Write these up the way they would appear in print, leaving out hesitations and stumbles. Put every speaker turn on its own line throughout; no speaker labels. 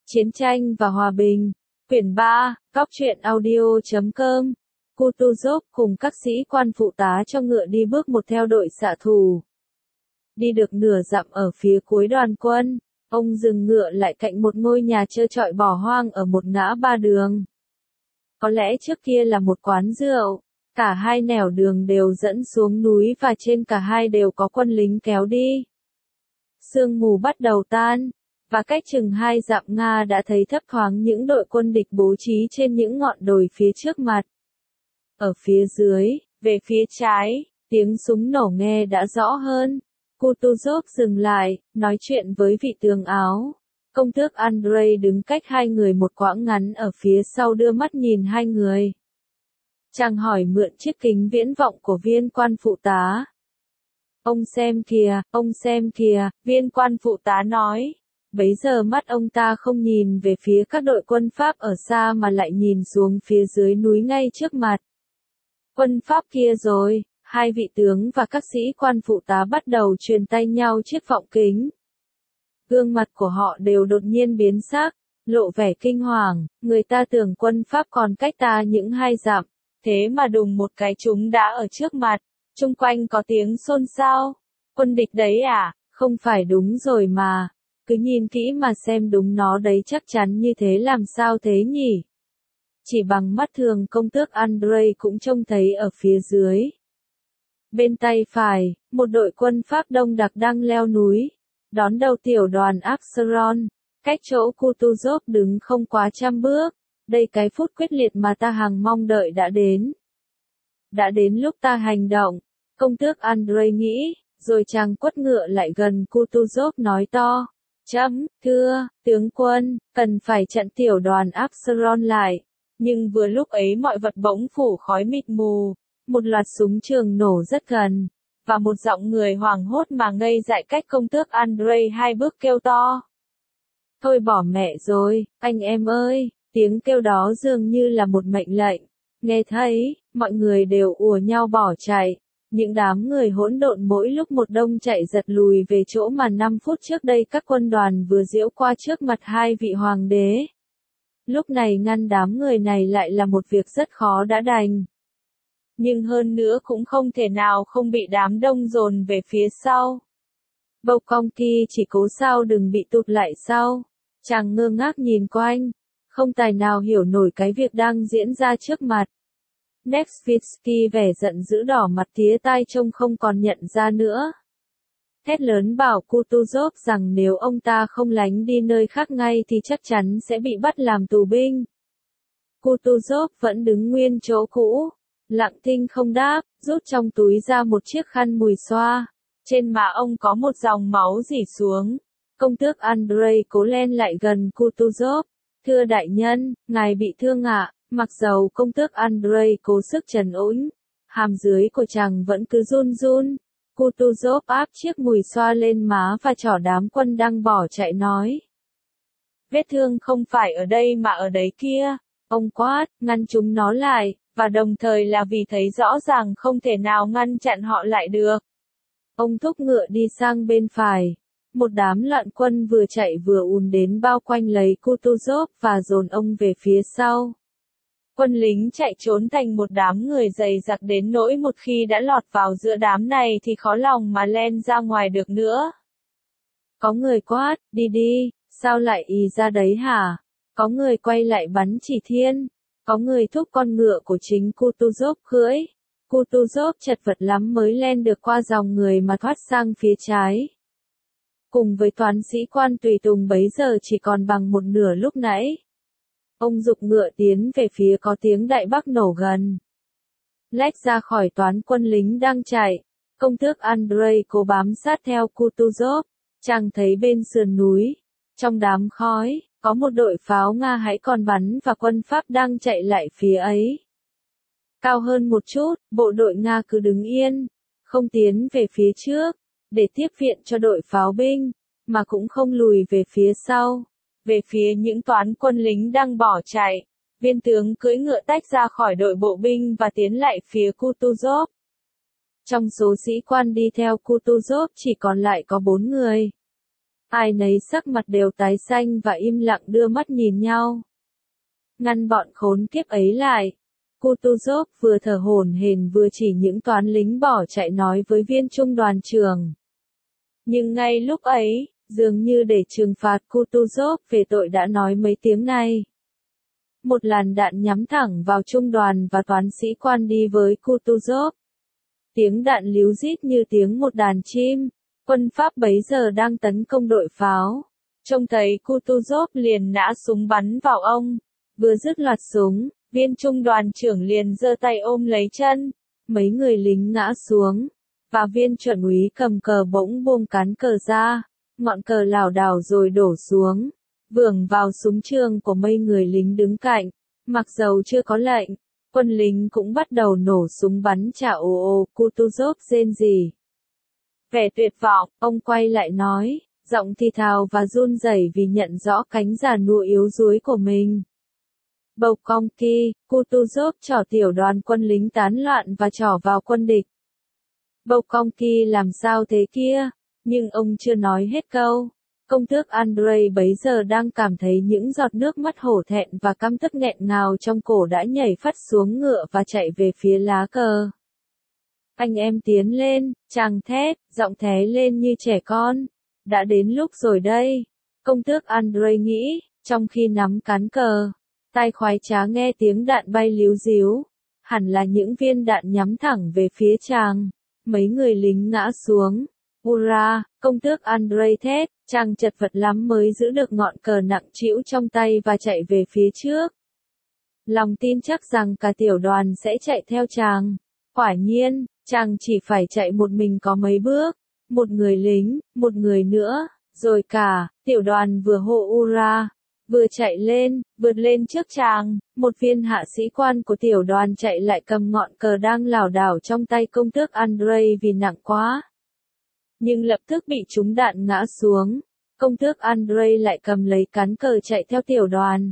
Chiến tranh và hòa bình. Quyển 3, Góc truyện audio.com. Kutuzov cùng các sĩ quan phụ tá cho ngựa đi bước một theo đội xạ thủ. Đi được nửa dặm ở phía cuối đoàn quân, ông dừng ngựa lại cạnh một ngôi nhà trơ trọi bỏ hoang ở một ngã ba đường. Có lẽ trước kia là một quán rượu, cả hai nẻo đường đều dẫn xuống núi và trên cả hai đều có quân lính kéo đi. Sương mù bắt đầu tan, và cách chừng 2 dặm Nga đã thấy thấp thoáng những đội quân địch bố trí trên những ngọn đồi phía trước mặt. Ở phía dưới, về phía trái, tiếng súng nổ nghe đã rõ hơn. Kutuzov dừng lại, nói chuyện với vị tướng áo. Công tước Andrei đứng cách hai người một quãng ngắn ở phía sau đưa mắt nhìn hai người. Chàng hỏi mượn chiếc kính viễn vọng của viên quan phụ tá. Ông xem kìa, viên quan phụ tá nói. Bấy giờ mắt ông ta không nhìn về phía các đội quân Pháp ở xa mà lại nhìn xuống phía dưới núi ngay trước mặt. Quân Pháp kia rồi, hai vị tướng và các sĩ quan phụ tá bắt đầu truyền tay nhau chiếc vọng kính. Gương mặt của họ đều đột nhiên biến sắc, lộ vẻ kinh hoàng, người ta tưởng quân Pháp còn cách ta những 2 dặm, thế mà đùng một cái chúng đã ở trước mặt, chung quanh có tiếng xôn xao. Quân địch đấy à, không phải đúng rồi mà, cứ nhìn kỹ mà xem đúng nó đấy, chắc chắn như thế làm sao thế nhỉ? Chỉ bằng mắt thường công tước Andrei cũng trông thấy ở phía dưới. Bên tay phải, một đội quân Pháp đông đặc đang leo núi, đón đầu tiểu đoàn Absalon, cách chỗ Kutuzov đứng không quá 100 bước. Đây cái phút quyết liệt mà ta hằng mong đợi đã đến. Đã đến lúc ta hành động, công tước Andrei nghĩ, rồi chàng quất ngựa lại gần Kutuzov nói to. Thưa, tướng quân, cần phải chặn tiểu đoàn Absalon lại. Nhưng vừa lúc ấy mọi vật bỗng phủ khói mịt mù, một loạt súng trường nổ rất gần, và một giọng người hoảng hốt mà ngây dại cách công tước Andrei 2 bước kêu to. Thôi bỏ mẹ rồi, anh em ơi, tiếng kêu đó dường như là một mệnh lệnh. Nghe thấy, mọi người đều ùa nhau bỏ chạy. Những đám người hỗn độn mỗi lúc một đông chạy giật lùi về chỗ mà 5 phút trước đây các quân đoàn vừa giễu qua trước mặt hai vị hoàng đế. Lúc này ngăn đám người này lại là một việc rất khó đã đành. Nhưng hơn nữa cũng không thể nào không bị đám đông dồn về phía sau. Bolkonsky chỉ cố sao đừng bị tụt lại sau. Chàng ngơ ngác nhìn quanh, không tài nào hiểu nổi cái việc đang diễn ra trước mặt. Nevsky vẻ giận dữ đỏ mặt tía tai trông không còn nhận ra nữa. Thét lớn bảo Kutuzov rằng nếu ông ta không lánh đi nơi khác ngay thì chắc chắn sẽ bị bắt làm tù binh. Kutuzov vẫn đứng nguyên chỗ cũ, lặng thinh không đáp, rút trong túi ra một chiếc khăn mùi xoa. Trên má ông có một dòng máu rỉ xuống. Công tước Andrei cố len lại gần Kutuzov. Thưa đại nhân, ngài bị thương ạ. Mặc dầu công tước Andrei cố sức trấn ổn, hàm dưới của chàng vẫn cứ run run. Kutuzov áp chiếc mùi xoa lên má và trỏ đám quân đang bỏ chạy nói. Vết thương không phải ở đây mà ở đấy kia. Ông quát, ngăn chúng nó lại, và đồng thời là vì thấy rõ ràng không thể nào ngăn chặn họ lại được. Ông thúc ngựa đi sang bên phải. Một đám loạn quân vừa chạy vừa ùn đến bao quanh lấy Kutuzov và dồn ông về phía sau. Quân lính chạy trốn thành một đám người dày đặc đến nỗi một khi đã lọt vào giữa đám này thì khó lòng mà len ra ngoài được nữa. Có người quát, đi, sao lại ì ra đấy hả? Có người quay lại bắn chỉ thiên. Có người thúc con ngựa của chính Kutuzov cưỡi. Kutuzov chật vật lắm mới len được qua dòng người mà thoát sang phía trái. Cùng với toán sĩ quan tùy tùng bấy giờ chỉ còn bằng một nửa lúc nãy. Ông giục ngựa tiến về phía có tiếng đại bác nổ gần. Lách ra khỏi toán quân lính đang chạy, công tước Andrei cố bám sát theo Kutuzov. Chàng thấy bên sườn núi, trong đám khói, có một đội pháo Nga hãy còn bắn và quân Pháp đang chạy lại phía ấy. Cao hơn một chút, bộ đội Nga cứ đứng yên, không tiến về phía trước, để tiếp viện cho đội pháo binh, mà cũng không lùi về phía sau. Về phía những toán quân lính đang bỏ chạy, viên tướng cưỡi ngựa tách ra khỏi đội bộ binh và tiến lại phía Kutuzov. Trong số sĩ quan đi theo Kutuzov chỉ còn lại có 4 người. Ai nấy sắc mặt đều tái xanh và im lặng đưa mắt nhìn nhau. Ngăn bọn khốn kiếp ấy lại. Kutuzov vừa thở hổn hển vừa chỉ những toán lính bỏ chạy nói với viên trung đoàn trưởng. Nhưng ngay lúc ấy, dường như để trừng phạt Kutuzov về tội đã nói mấy tiếng này. Một làn đạn nhắm thẳng vào trung đoàn và toán sĩ quan đi với Kutuzov. Tiếng đạn líu rít như tiếng một đàn chim. Quân Pháp bấy giờ đang tấn công đội pháo. Trông thấy Kutuzov liền nã súng bắn vào ông. Vừa dứt loạt súng, viên trung đoàn trưởng liền giơ tay ôm lấy chân. Mấy người lính ngã xuống. Và viên chuẩn úy cầm cờ bỗng buông cán cờ ra. Ngọn cờ lảo đảo rồi đổ xuống. Vưởng vào súng trường của mấy người lính đứng cạnh. Mặc dầu chưa có lệnh, quân lính cũng bắt đầu nổ súng bắn trả ồ ồ. Kutuzov rên rỉ. Vẻ tuyệt vọng, ông quay lại nói, giọng thì thào và run rẩy vì nhận rõ cánh già nua yếu đuối của mình. Bầu cong kia, Kutuzov trỏ tiểu đoàn quân lính tán loạn và trỏ vào quân địch. Bầu cong kia làm sao thế kia? Nhưng ông chưa nói hết câu. Công tước Andrei bấy giờ đang cảm thấy những giọt nước mắt hổ thẹn và căm tức nghẹn ngào trong cổ đã nhảy phắt xuống ngựa và chạy về phía lá cờ. Anh em tiến lên, chàng thét, giọng thé lên như trẻ con. Đã đến lúc rồi đây. Công tước Andrei nghĩ, trong khi nắm cán cờ. Tai khoái trá nghe tiếng đạn bay líu ríu. Hẳn là những viên đạn nhắm thẳng về phía chàng. Mấy người lính ngã xuống. Ura, công tước Andrei thét, chàng chật vật lắm mới giữ được ngọn cờ nặng trĩu trong tay và chạy về phía trước. Lòng tin chắc rằng cả tiểu đoàn sẽ chạy theo chàng. Quả nhiên, chàng chỉ phải chạy một mình có mấy bước. Một người lính, một người nữa, rồi cả, tiểu đoàn vừa hô Ura, vừa chạy lên, vượt lên trước chàng. Một viên hạ sĩ quan của tiểu đoàn chạy lại cầm ngọn cờ đang lảo đảo trong tay công tước Andrei vì nặng quá. Nhưng lập tức bị trúng đạn ngã xuống. Công tước Andrei lại cầm lấy cán cờ chạy theo tiểu đoàn.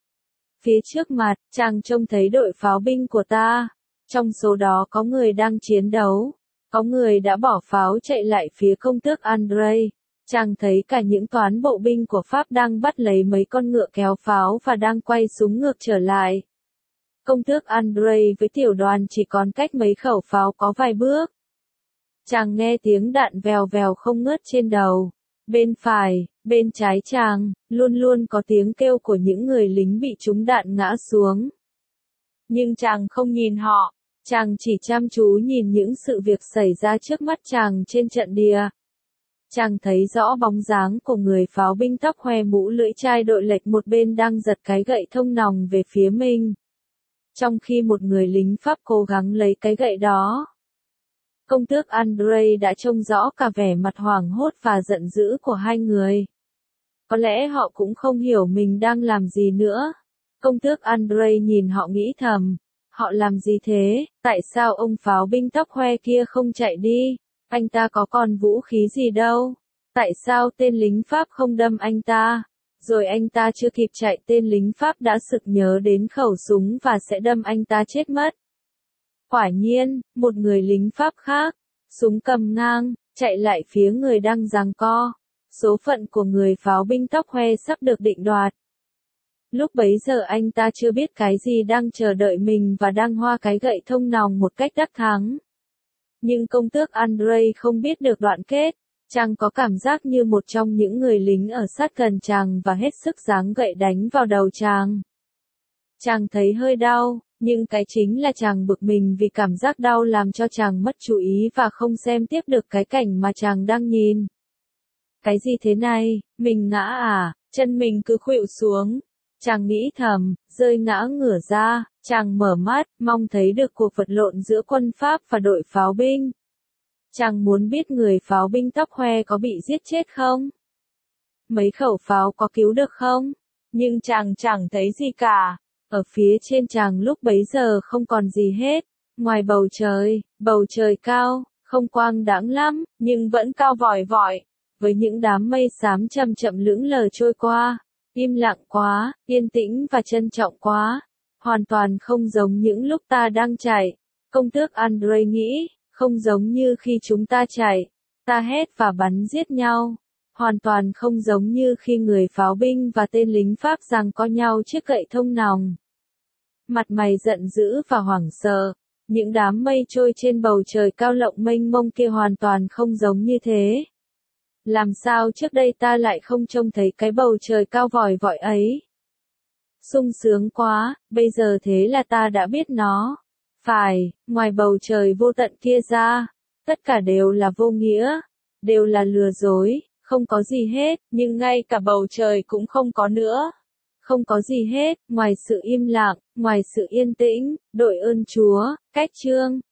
Phía trước mặt, chàng trông thấy đội pháo binh của ta. Trong số đó có người đang chiến đấu. Có người đã bỏ pháo chạy lại phía công tước Andrei. Chàng thấy cả những toán bộ binh của Pháp đang bắt lấy mấy con ngựa kéo pháo và đang quay súng ngược trở lại. Công tước Andrei với tiểu đoàn chỉ còn cách mấy khẩu pháo có vài bước. Chàng nghe tiếng đạn vèo vèo không ngớt trên đầu. Bên phải, bên trái chàng, luôn luôn có tiếng kêu của những người lính bị trúng đạn ngã xuống. Nhưng chàng không nhìn họ, chàng chỉ chăm chú nhìn những sự việc xảy ra trước mắt chàng trên trận địa. Chàng thấy rõ bóng dáng của người pháo binh tóc hoe mũ lưỡi chai đội lệch một bên đang giật cái gậy thông nòng về phía mình. Trong khi một người lính Pháp cố gắng lấy cái gậy đó. Công tước Andrei đã trông rõ cả vẻ mặt hoảng hốt và giận dữ của hai người. Có lẽ họ cũng không hiểu mình đang làm gì nữa. Công tước Andrei nhìn họ nghĩ thầm. Họ làm gì thế? Tại sao ông pháo binh tóc hoe kia không chạy đi? Anh ta có còn vũ khí gì đâu? Tại sao tên lính Pháp không đâm anh ta? Rồi anh ta chưa kịp chạy tên lính Pháp đã sực nhớ đến khẩu súng và sẽ đâm anh ta chết mất. Quả nhiên, một người lính Pháp khác, súng cầm ngang, chạy lại phía người đang giằng co. Số phận của người pháo binh tóc hoe sắp được định đoạt. Lúc bấy giờ anh ta chưa biết cái gì đang chờ đợi mình và đang hoa cái gậy thông nòng một cách đắc thắng. Nhưng công tước Andrei không biết được đoạn kết. Chàng có cảm giác như một trong những người lính ở sát gần chàng và hết sức giáng gậy đánh vào đầu chàng. Chàng thấy hơi đau, nhưng cái chính là chàng bực mình vì cảm giác đau làm cho chàng mất chú ý và không xem tiếp được cái cảnh mà chàng đang nhìn. Cái gì thế này, mình ngã à, chân mình cứ khuỵu xuống. Chàng nghĩ thầm, rơi ngã ngửa ra, chàng mở mắt, mong thấy được cuộc vật lộn giữa quân Pháp và đội pháo binh. Chàng muốn biết người pháo binh tóc hoe có bị giết chết không? Mấy khẩu pháo có cứu được không? Nhưng chàng chẳng thấy gì cả. Ở phía trên chàng lúc bấy giờ không còn gì hết. Ngoài bầu trời cao, không quang đãng lắm, nhưng vẫn cao vòi vọi. Với những đám mây xám chậm chậm lững lờ trôi qua. Im lặng quá, yên tĩnh và trân trọng quá. Hoàn toàn không giống những lúc ta đang chạy. Công tước Andrei nghĩ, không giống như khi chúng ta chạy. Ta hét và bắn giết nhau. Hoàn toàn không giống như khi người pháo binh và tên lính Pháp giằng co nhau chiếc gậy thông nòng. Mặt mày giận dữ và hoảng sợ, những đám mây trôi trên bầu trời cao lộng mênh mông kia hoàn toàn không giống như thế. Làm sao trước đây ta lại không trông thấy cái bầu trời cao vòi vọi ấy? Sung sướng quá, bây giờ thế là ta đã biết nó. Phải, ngoài bầu trời vô tận kia ra, tất cả đều là vô nghĩa, đều là lừa dối, không có gì hết, nhưng ngay cả bầu trời cũng không có nữa. Không có gì hết, ngoài sự im lặng, ngoài sự yên tĩnh, đội ơn Chúa, cách chương.